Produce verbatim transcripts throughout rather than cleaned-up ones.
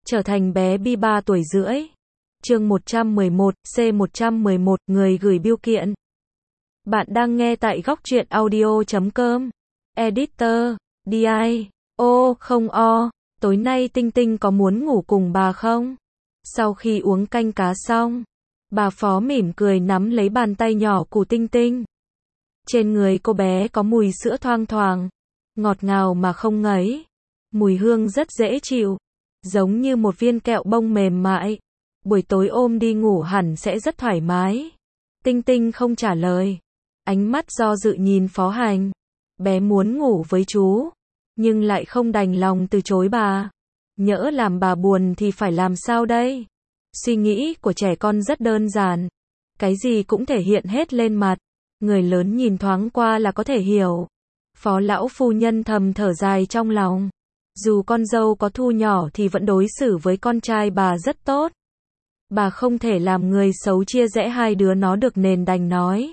trở thành bé Bi ba tuổi rưỡi. Chương một trăm mười một, C một trăm mười một, người gửi bưu kiện. Bạn đang nghe tại góc truyện audio chấm com. Editor, đi ai. Ô, không o, tối nay Tinh Tinh có muốn ngủ cùng bà không? Sau khi uống canh cá xong, bà Phó mỉm cười nắm lấy bàn tay nhỏ của Tinh Tinh. Trên người cô bé có mùi sữa thoang thoảng, ngọt ngào mà không ngấy. Mùi hương rất dễ chịu, giống như một viên kẹo bông mềm mại. Buổi tối ôm đi ngủ hẳn sẽ rất thoải mái. Tinh Tinh không trả lời, ánh mắt do dự nhìn Phó Hành. Bé muốn ngủ với chú, nhưng lại không đành lòng từ chối bà. Nhỡ làm bà buồn thì phải làm sao đây? Suy nghĩ của trẻ con rất đơn giản, cái gì cũng thể hiện hết lên mặt. Người lớn nhìn thoáng qua là có thể hiểu. Phó lão phu nhân thầm thở dài trong lòng. Dù con dâu có thu nhỏ thì vẫn đối xử với con trai bà rất tốt. Bà không thể làm người xấu chia rẽ hai đứa nó được nên đành nói.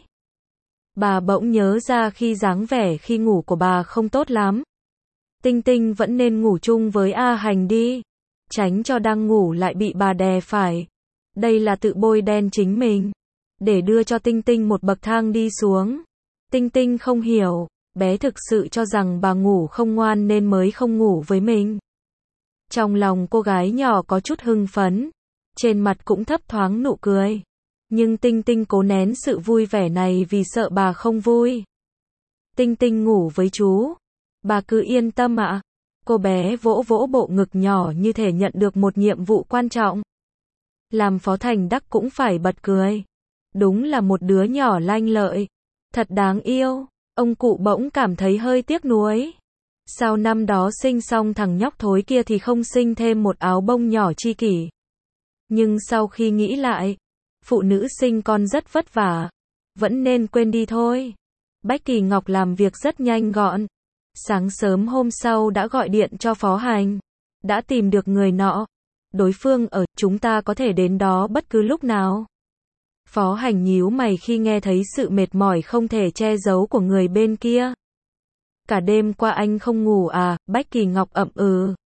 Bà bỗng nhớ ra khi dáng vẻ khi ngủ của bà không tốt lắm. Tinh Tinh vẫn nên ngủ chung với A Hành đi, tránh cho đang ngủ lại bị bà đè phải. Đây là tự bôi đen chính mình, để đưa cho Tinh Tinh một bậc thang đi xuống. Tinh Tinh không hiểu, bé thực sự cho rằng bà ngủ không ngoan nên mới không ngủ với mình. Trong lòng cô gái nhỏ có chút hưng phấn, trên mặt cũng thấp thoáng nụ cười. Nhưng Tinh Tinh cố nén sự vui vẻ này vì sợ bà không vui. Tinh Tinh ngủ với chú, bà cứ yên tâm ạ. Cô bé vỗ vỗ bộ ngực nhỏ như thể nhận được một nhiệm vụ quan trọng. Làm Phó Thành Đắc cũng phải bật cười. Đúng là một đứa nhỏ lanh lợi, thật đáng yêu. Ông cụ bỗng cảm thấy hơi tiếc nuối. Sao năm đó sinh xong thằng nhóc thối kia thì không sinh thêm một áo bông nhỏ chi kỷ. Nhưng sau khi nghĩ lại, phụ nữ sinh con rất vất vả, vẫn nên quên đi thôi. Bách Kỳ Ngọc làm việc rất nhanh gọn. Sáng sớm hôm sau đã gọi điện cho Phó Hành. Đã tìm được người nọ. Đối phương ở, chúng ta có thể đến đó bất cứ lúc nào. Phó Hành nhíu mày khi nghe thấy sự mệt mỏi không thể che giấu của người bên kia. Cả đêm qua anh không ngủ à? Bách Kỳ Ngọc ậm ừ.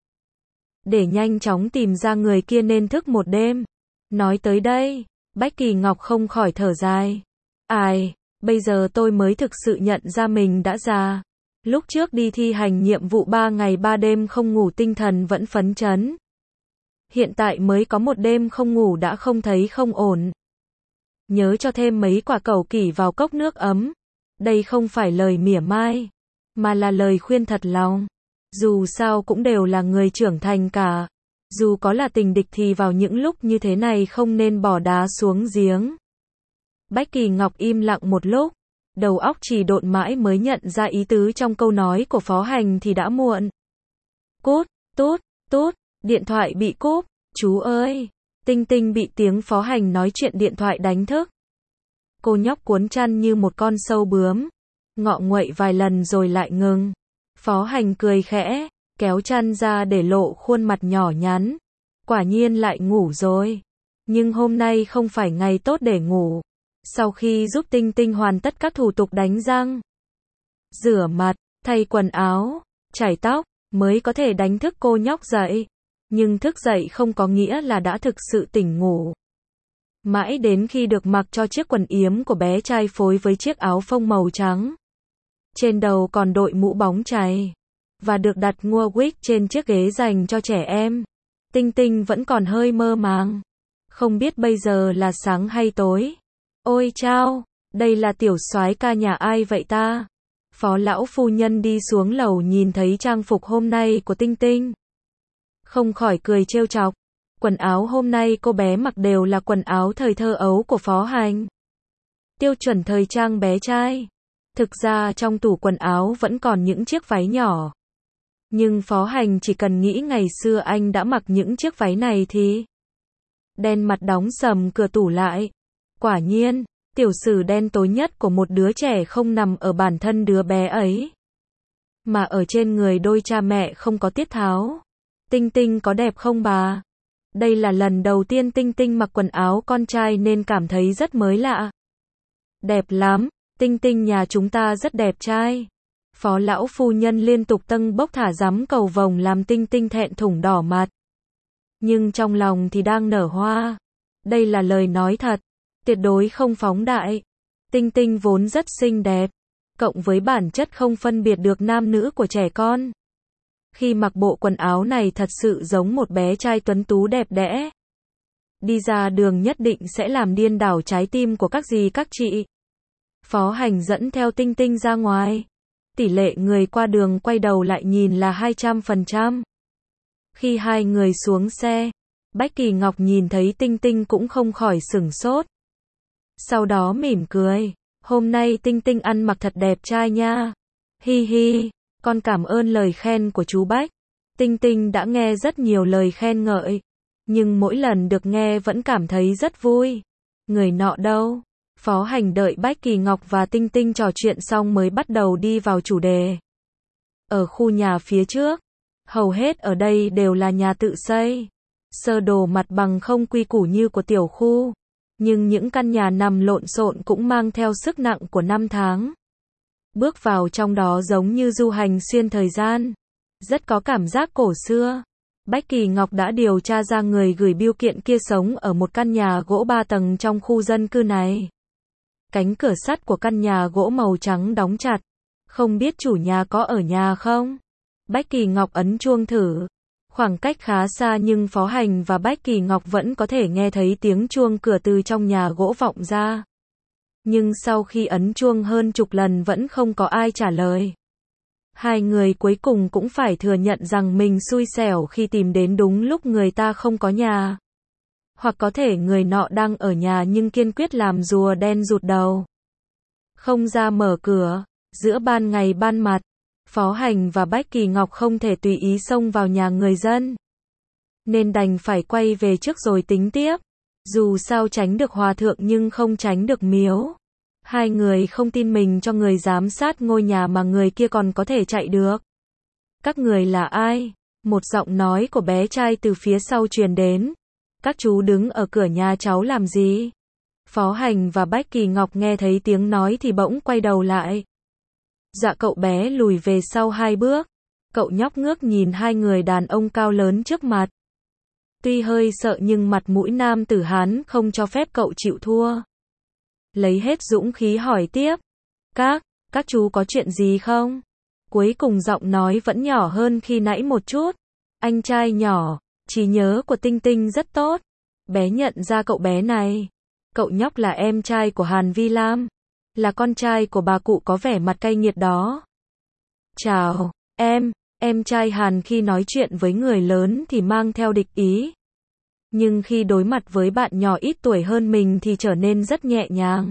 Để nhanh chóng tìm ra người kia nên thức một đêm. Nói tới đây, Bách Kỳ Ngọc không khỏi thở dài. Ai, bây giờ tôi mới thực sự nhận ra mình đã già. Lúc trước đi thi hành nhiệm vụ ba ngày ba đêm không ngủ tinh thần vẫn phấn chấn. Hiện tại mới có một đêm không ngủ đã không thấy không ổn. Nhớ cho thêm mấy quả cẩu kỷ vào cốc nước ấm. Đây không phải lời mỉa mai, mà là lời khuyên thật lòng. Dù sao cũng đều là người trưởng thành cả. Dù có là tình địch thì vào những lúc như thế này không nên bỏ đá xuống giếng. Bách Kỳ Ngọc im lặng một lúc, đầu óc chỉ độn mãi mới nhận ra ý tứ trong câu nói của Phó Hành thì đã muộn. Cút, tút, tút, điện thoại bị cúp. Chú ơi! Tinh Tinh bị tiếng Phó Hành nói chuyện điện thoại đánh thức. Cô nhóc cuốn chăn như một con sâu bướm, ngọ nguậy vài lần rồi lại ngừng. Phó Hành cười khẽ, kéo chăn ra để lộ khuôn mặt nhỏ nhắn. Quả nhiên lại ngủ rồi. Nhưng hôm nay không phải ngày tốt để ngủ. Sau khi giúp Tinh Tinh hoàn tất các thủ tục đánh răng, rửa mặt, thay quần áo, chải tóc, mới có thể đánh thức cô nhóc dậy. Nhưng thức dậy không có nghĩa là đã thực sự tỉnh ngủ. Mãi đến khi được mặc cho chiếc quần yếm của bé trai phối với chiếc áo phông màu trắng. Trên đầu còn đội mũ bóng chày. Và được đặt ngua wig trên chiếc ghế dành cho trẻ em. Tinh Tinh vẫn còn hơi mơ màng. Không biết bây giờ là sáng hay tối. Ôi chao, đây là tiểu soái ca nhà ai vậy ta? Phó lão phu nhân đi xuống lầu nhìn thấy trang phục hôm nay của Tinh Tinh. Không khỏi cười trêu chọc. Quần áo hôm nay cô bé mặc đều là quần áo thời thơ ấu của Phó Hành. Tiêu chuẩn thời trang bé trai. Thực ra trong tủ quần áo vẫn còn những chiếc váy nhỏ. Nhưng Phó Hành chỉ cần nghĩ ngày xưa anh đã mặc những chiếc váy này thì... Đen mặt đóng sầm cửa tủ lại. Quả nhiên, tiểu sử đen tối nhất của một đứa trẻ không nằm ở bản thân đứa bé ấy, mà ở trên người đôi cha mẹ không có tiết tháo. Tinh Tinh có đẹp không bà? Đây là lần đầu tiên Tinh Tinh mặc quần áo con trai nên cảm thấy rất mới lạ. Đẹp lắm, Tinh Tinh nhà chúng ta rất đẹp trai. Phó lão phu nhân liên tục tâng bốc thả dắm cầu vồng làm Tinh Tinh thẹn thùng đỏ mặt. nhưng trong lòng thì đang nở hoa. Đây là lời nói thật, tuyệt đối không phóng đại. Tinh Tinh vốn rất xinh đẹp, cộng với bản chất không phân biệt được nam nữ của trẻ con. Khi mặc bộ quần áo này thật sự giống một bé trai tuấn tú đẹp đẽ. Đi ra đường nhất định sẽ làm điên đảo trái tim của các dì các chị. Phó Hành dẫn theo Tinh Tinh ra ngoài. Tỷ lệ người qua đường quay đầu lại nhìn là hai trăm phần trăm. Khi hai người xuống xe, Bách Kỳ Ngọc nhìn thấy Tinh Tinh cũng không khỏi sửng sốt. Sau đó mỉm cười. Hôm nay Tinh Tinh ăn mặc thật đẹp trai nha. Hi hi, con cảm ơn lời khen của chú Bách. Tinh Tinh đã nghe rất nhiều lời khen ngợi, nhưng mỗi lần được nghe vẫn cảm thấy rất vui. Người nọ đâu? Phó Hành đợi Bách Kỳ Ngọc và Tinh Tinh trò chuyện xong mới bắt đầu đi vào chủ đề. Ở khu nhà phía trước, hầu hết ở đây đều là nhà tự xây. Sơ đồ mặt bằng không quy củ như của tiểu khu. Nhưng những căn nhà nằm lộn xộn cũng mang theo sức nặng của năm tháng. Bước vào trong đó giống như du hành xuyên thời gian. Rất có cảm giác cổ xưa. Bách Kỳ Ngọc đã điều tra ra người gửi bưu kiện kia sống ở một căn nhà gỗ ba tầng trong khu dân cư này. Cánh cửa sắt của căn nhà gỗ màu trắng đóng chặt. Không biết chủ nhà có ở nhà không? Bách Kỳ Ngọc ấn chuông thử. Khoảng cách khá xa nhưng Phó Hành và Bách Kỳ Ngọc vẫn có thể nghe thấy tiếng chuông cửa từ trong nhà gỗ vọng ra. Nhưng sau khi ấn chuông hơn chục lần vẫn không có ai trả lời. Hai người cuối cùng cũng phải thừa nhận rằng mình xui xẻo khi tìm đến đúng lúc người ta không có nhà. Hoặc có thể người nọ đang ở nhà nhưng kiên quyết làm rùa đen rụt đầu. Không ra mở cửa, giữa ban ngày ban mặt, Phó Hành và Bách Kỳ Ngọc không thể tùy ý xông vào nhà người dân. Nên đành phải quay về trước rồi tính tiếp. Dù sao tránh được hòa thượng nhưng không tránh được miếu. Hai người không tin mình cho người giám sát ngôi nhà mà người kia còn có thể chạy được. Các người là ai? Một giọng nói của bé trai từ phía sau truyền đến. Các chú đứng ở cửa nhà cháu làm gì? Phó Hành và Bách Kỳ Ngọc nghe thấy tiếng nói thì bỗng quay đầu lại. Dạ cậu bé lùi về sau hai bước. Cậu nhóc ngước nhìn hai người đàn ông cao lớn trước mặt. Tuy hơi sợ nhưng mặt mũi nam tử Hán không cho phép cậu chịu thua. Lấy hết dũng khí hỏi tiếp. Các, các chú có chuyện gì không? Cuối cùng giọng nói vẫn nhỏ hơn khi nãy một chút. Anh trai nhỏ, trí nhớ của Tinh Tinh rất tốt. Bé nhận ra cậu bé này. Cậu nhóc là em trai của Hàn Vi Lam. Là con trai của bà cụ có vẻ mặt cay nghiệt đó. Chào, em, em trai Hàn khi nói chuyện với người lớn thì mang theo địch ý. Nhưng khi đối mặt với bạn nhỏ ít tuổi hơn mình thì trở nên rất nhẹ nhàng.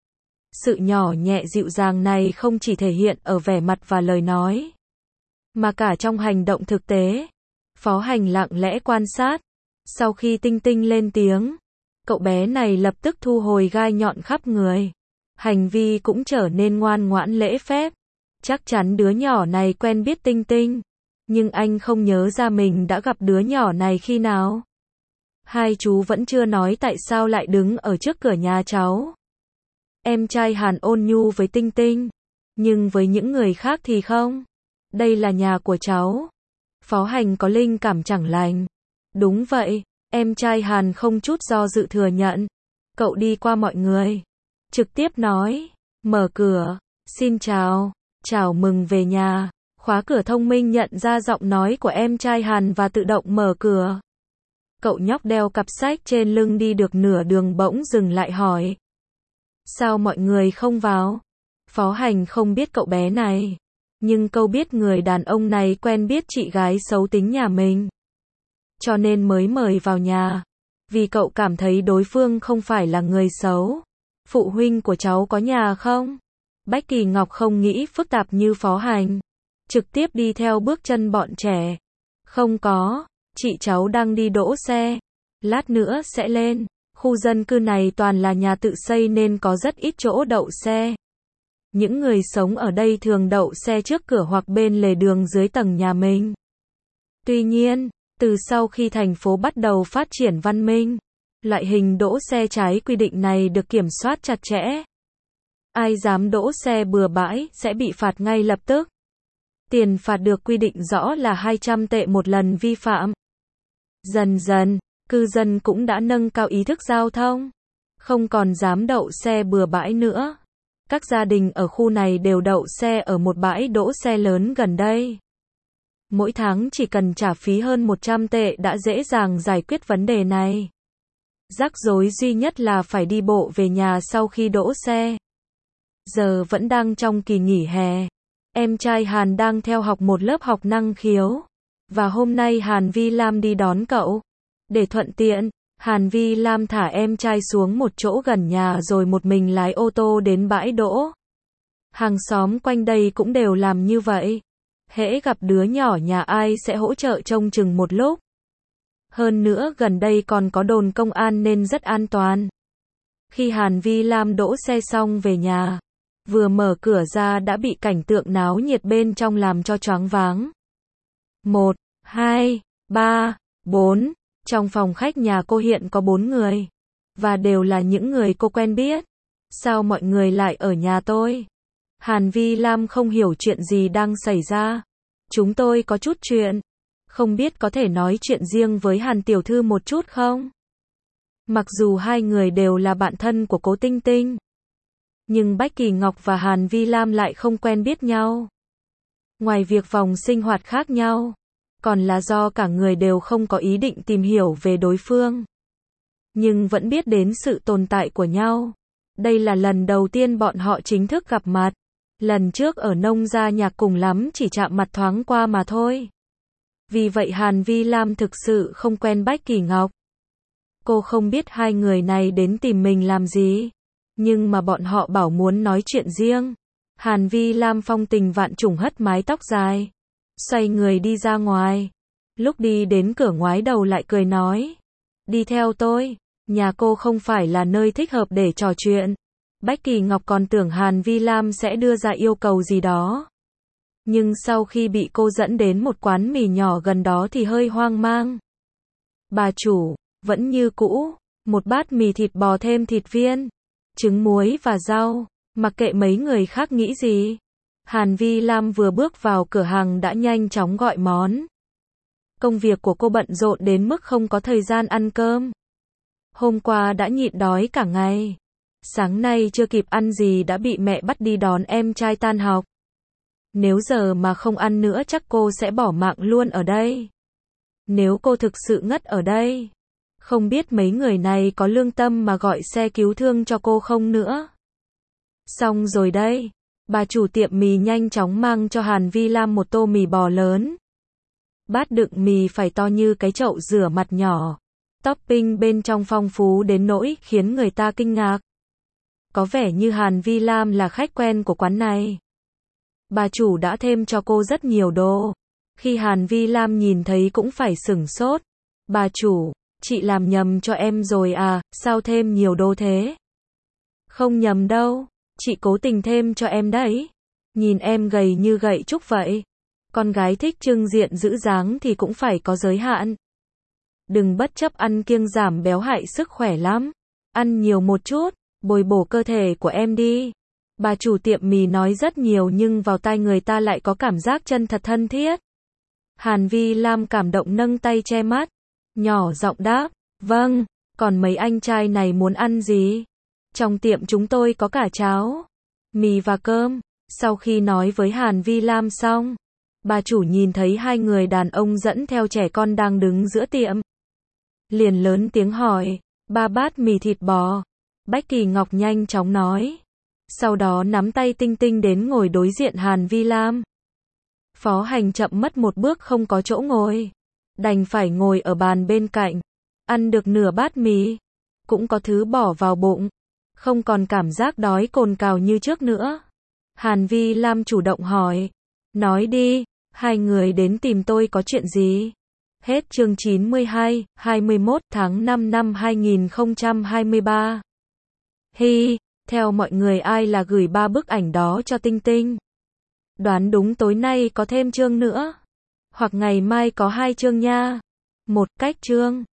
Sự nhỏ nhẹ dịu dàng này không chỉ thể hiện ở vẻ mặt và lời nói, mà cả trong hành động thực tế. Phó Hành lặng lẽ quan sát. Sau khi Tinh Tinh lên tiếng, cậu bé này lập tức thu hồi gai nhọn khắp người. Hành vi cũng trở nên ngoan ngoãn lễ phép. Chắc chắn đứa nhỏ này quen biết Tinh Tinh. Nhưng anh không nhớ ra mình đã gặp đứa nhỏ này khi nào. Hai chú vẫn chưa nói tại sao lại đứng ở trước cửa nhà cháu. Em trai Hàn ôn nhu với Tinh Tinh. Nhưng với những người khác thì không. Đây là nhà của cháu. Phó Hành có linh cảm chẳng lành. Đúng vậy, em trai Hàn không chút do dự thừa nhận. Cậu đi qua mọi người. Trực tiếp nói. Mở cửa. Xin chào. Chào mừng về nhà. Khóa cửa thông minh nhận ra giọng nói của em trai Hàn và tự động mở cửa. Cậu nhóc đeo cặp sách trên lưng đi được nửa đường bỗng dừng lại hỏi. Sao mọi người không vào? Phó Hành không biết cậu bé này. Nhưng cậu biết người đàn ông này quen biết chị gái xấu tính nhà mình. Cho nên mới mời vào nhà. Vì cậu cảm thấy đối phương không phải là người xấu. Phụ huynh của cháu có nhà không? Bách Kỳ Ngọc không nghĩ phức tạp như Phó Hành. Trực tiếp đi theo bước chân bọn trẻ. Không có. Chị cháu đang đi đỗ xe. Lát nữa sẽ lên. Khu dân cư này toàn là nhà tự xây nên có rất ít chỗ đậu xe. Những người sống ở đây thường đậu xe trước cửa hoặc bên lề đường dưới tầng nhà mình. Tuy nhiên, từ sau khi thành phố bắt đầu phát triển văn minh, loại hình đỗ xe trái quy định này được kiểm soát chặt chẽ. Ai dám đỗ xe bừa bãi sẽ bị phạt ngay lập tức. Tiền phạt được quy định rõ là hai trăm tệ một lần vi phạm. Dần dần, cư dân cũng đã nâng cao ý thức giao thông, không còn dám đậu xe bừa bãi nữa. Các gia đình ở khu này đều đậu xe ở một bãi đỗ xe lớn gần đây. Mỗi tháng chỉ cần trả phí hơn một trăm tệ đã dễ dàng giải quyết vấn đề này. Rắc rối duy nhất là phải đi bộ về nhà sau khi đỗ xe. Giờ vẫn đang trong kỳ nghỉ hè. Em trai Hàn đang theo học một lớp học năng khiếu. Và hôm nay Hàn Vi Lam đi đón cậu. Để thuận tiện, Hàn Vi Lam thả em trai xuống một chỗ gần nhà rồi một mình lái ô tô đến bãi đỗ. Hàng xóm quanh đây cũng đều làm như vậy. Hễ gặp đứa nhỏ nhà ai sẽ hỗ trợ trông chừng một lúc. Hơn nữa gần đây còn có đồn công an nên rất an toàn. Khi Hàn Vi Lam đỗ xe xong về nhà, vừa mở cửa ra đã bị cảnh tượng náo nhiệt bên trong làm cho choáng váng. Một, hai, ba, bốn. Trong phòng khách nhà cô hiện có bốn người. Và đều là những người cô quen biết. Sao mọi người lại ở nhà tôi? Hàn Vi Lam không hiểu chuyện gì đang xảy ra. Chúng tôi có chút chuyện. Không biết có thể nói chuyện riêng với Hàn tiểu thư một chút không? Mặc dù hai người đều là bạn thân của Cố Tinh Tinh, nhưng Bách Kỳ Ngọc và Hàn Vi Lam lại không quen biết nhau. Ngoài việc vòng sinh hoạt khác nhau, còn là do cả người đều không có ý định tìm hiểu về đối phương. Nhưng vẫn biết đến sự tồn tại của nhau. Đây là lần đầu tiên bọn họ chính thức gặp mặt. Lần trước ở nông gia nhạc cùng lắm chỉ chạm mặt thoáng qua mà thôi. Vì vậy Hàn Vi Lam thực sự không quen Bách Kỳ Ngọc. Cô không biết hai người này đến tìm mình làm gì. Nhưng mà bọn họ bảo muốn nói chuyện riêng. Hàn Vi Lam phong tình vạn trùng hất mái tóc dài, xoay người đi ra ngoài. Lúc đi đến cửa ngoái đầu lại cười nói. Đi theo tôi, nhà cô không phải là nơi thích hợp để trò chuyện. Bách Kỳ Ngọc còn tưởng Hàn Vi Lam sẽ đưa ra yêu cầu gì đó. Nhưng sau khi bị cô dẫn đến một quán mì nhỏ gần đó thì hơi hoang mang. Bà chủ, vẫn như cũ, một bát mì thịt bò thêm thịt viên, trứng muối và rau, mặc kệ mấy người khác nghĩ gì. Hàn Vi Lam vừa bước vào cửa hàng đã nhanh chóng gọi món. Công việc của cô bận rộn đến mức không có thời gian ăn cơm. Hôm qua đã nhịn đói cả ngày. Sáng nay chưa kịp ăn gì đã bị mẹ bắt đi đón em trai tan học. Nếu giờ mà không ăn nữa chắc cô sẽ bỏ mạng luôn ở đây. Nếu cô thực sự ngất ở đây, không biết mấy người này có lương tâm mà gọi xe cứu thương cho cô không nữa. Xong rồi đây. Bà chủ tiệm mì nhanh chóng mang cho Hàn Vi Lam một tô mì bò lớn. Bát đựng mì phải to như cái chậu rửa mặt nhỏ. Topping bên trong phong phú đến nỗi khiến người ta kinh ngạc. Có vẻ như Hàn Vi Lam là khách quen của quán này. Bà chủ đã thêm cho cô rất nhiều đồ. Khi Hàn Vi Lam nhìn thấy cũng phải sửng sốt. Bà chủ, chị làm nhầm cho em rồi à, sao thêm nhiều đồ thế? Không nhầm đâu, chị cố tình thêm cho em đấy. Nhìn em gầy như gậy trúc vậy. Con gái thích trưng diện giữ dáng thì cũng phải có giới hạn. Đừng bất chấp ăn kiêng giảm béo hại sức khỏe lắm. Ăn nhiều một chút, bồi bổ cơ thể của em đi. Bà chủ tiệm mì nói rất nhiều nhưng vào tai người ta lại có cảm giác chân thật thân thiết. Hàn Vi Lam cảm động nâng tay che mắt. Nhỏ giọng đáp, vâng, còn mấy anh trai này muốn ăn gì? Trong tiệm chúng tôi có cả cháo, mì và cơm. Sau khi nói với Hàn Vi Lam xong, bà chủ nhìn thấy hai người đàn ông dẫn theo trẻ con đang đứng giữa tiệm. Liền lớn tiếng hỏi, ba bát mì thịt bò. Bách Kỳ Ngọc nhanh chóng nói. Sau đó nắm tay Tinh Tinh đến ngồi đối diện Hàn Vi Lam. Phó Hành chậm mất một bước không có chỗ ngồi. Đành phải ngồi ở bàn bên cạnh. Ăn được nửa bát mì. Cũng có thứ bỏ vào bụng. Không còn cảm giác đói cồn cào như trước nữa. Hàn Vi Lam chủ động hỏi. Nói đi, hai người đến tìm tôi có chuyện gì? Hết chương chín mươi hai, hai mươi mốt tháng năm năm hai nghìn không trăm hai mươi ba. Hi, theo mọi người ai là gửi ba bức ảnh đó cho Tinh Tinh? Đoán đúng tối nay có thêm chương nữa. Hoặc ngày mai có hai chương nha. Một cách chương.